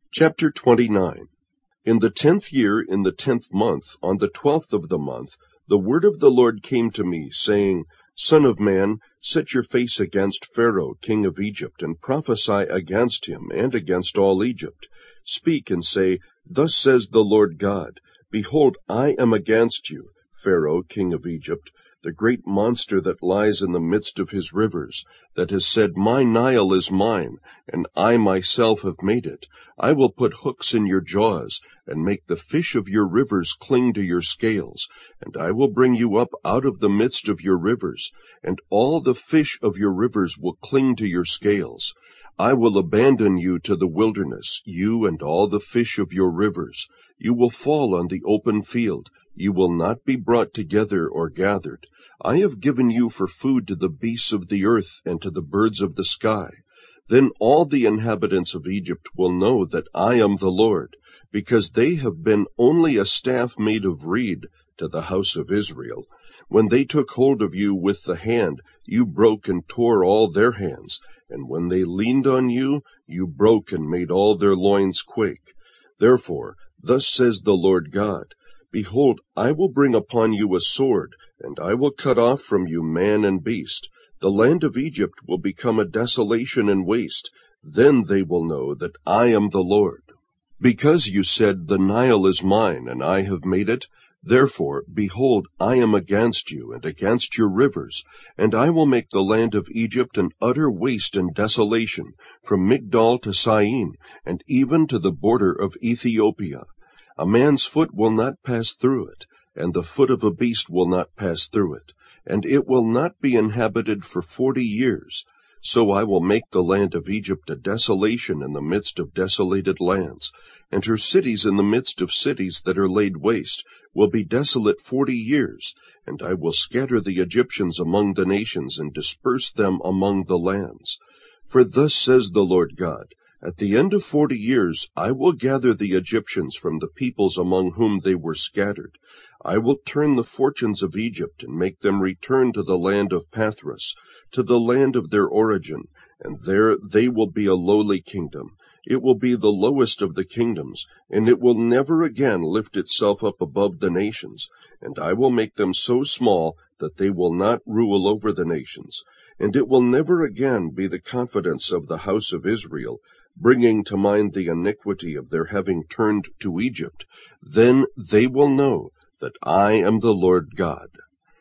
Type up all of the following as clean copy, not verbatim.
Chapter 29. In the 10th year, in the 10th month, on the 12th of the month, the word of the Lord came to me, saying, Son of man, set your face against Pharaoh, king of Egypt, and prophesy against him, and against all Egypt. Speak and say, Thus says the Lord God, Behold, I am against you, Pharaoh, king of Egypt, the great monster that lies in the midst of his rivers, that has said, My Nile is mine, and I myself have made it. I will put hooks in your jaws, and make the fish of your rivers cling to your scales, and I will bring you up out of the midst of your rivers, and all the fish of your rivers will cling to your scales. I will abandon you to the wilderness, you and all the fish of your rivers. You will fall on the open field. You will not be brought together or gathered. I have given you for food to the beasts of the earth and to the birds of the sky. Then all the inhabitants of Egypt will know that I am the Lord, because they have been only a staff made of reed to the house of Israel. When they took hold of you with the hand, you broke and tore all their hands, and when they leaned on you, you broke and made all their loins quake. Therefore, thus says the Lord God, Behold, I will bring upon you a sword, and I will cut off from you man and beast. The land of Egypt will become a desolation and waste. Then they will know that I am the Lord. Because you said, The Nile is mine, and I have made it, therefore, behold, I am against you, and against your rivers, and I will make the land of Egypt an utter waste and desolation, from Migdol to Syene, and even to the border of Ethiopia. A man's foot will not pass through it, and the foot of a beast will not pass through it, and it will not be inhabited for 40 years. So I will make the land of Egypt a desolation in the midst of desolated lands, and her cities in the midst of cities that are laid waste will be desolate 40 years, and I will scatter the Egyptians among the nations and disperse them among the lands. For thus says the Lord God, At the end of 40 years I will gather the Egyptians from the peoples among whom they were scattered. I will turn the fortunes of Egypt and make them return to the land of Pathros, to the land of their origin, and there they will be a lowly kingdom. It will be the lowest of the kingdoms, and it will never again lift itself up above the nations, and I will make them so small that they will not rule over the nations. And it will never again be the confidence of the house of Israel, bringing to mind the iniquity of their having turned to Egypt. Then they will know that I am the Lord God.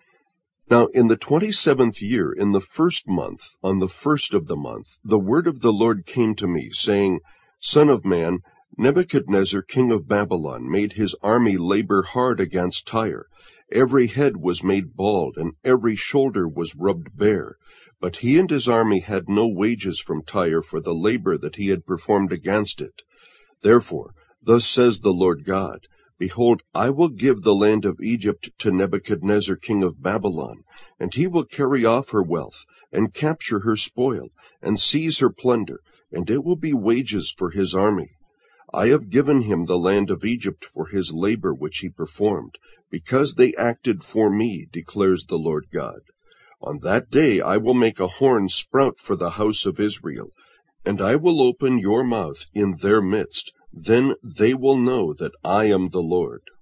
Now in the 27th year, in the 1st month, on the 1st of the month, the word of the Lord came to me, saying, Son of man, Nebuchadnezzar king of Babylon made his army labor hard against Tyre. Every head was made bald, and every shoulder was rubbed bare. But he and his army had no wages from Tyre for the labor that he had performed against it. Therefore, thus says the Lord God, Behold, I will give the land of Egypt to Nebuchadnezzar king of Babylon, and he will carry off her wealth, and capture her spoil, and seize her plunder, and it will be wages for his army. I have given him the land of Egypt for his labor which he performed, because they acted for me, declares the Lord God. On that day I will make a horn sprout for the house of Israel, and I will open your mouth in their midst. Then they will know that I am the Lord.